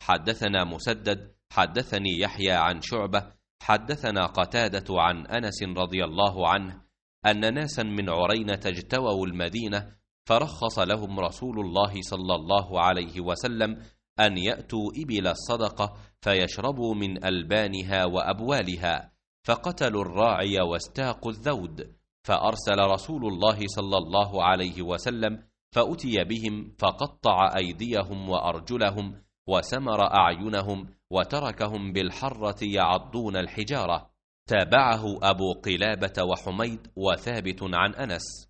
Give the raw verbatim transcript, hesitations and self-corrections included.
حدثنا مسدد حدثني يحيى عن شعبة حدثنا قتادة عن أنس رضي الله عنه أن ناسا من عرينة اجتووا المدينة، فرخص لهم رسول الله صلى الله عليه وسلم أن يأتوا إبل الصدقة فيشربوا من ألبانها وأبوالها، فقتلوا الراعي واستاقوا الذود، فأرسل رسول الله صلى الله عليه وسلم فأتي بهم فقطع أيديهم وأرجلهم وسمر أعينهم وتركهم بالحرة يعضون الحجارة. تابعه أبو قلابة وحميد وثابت عن أنس.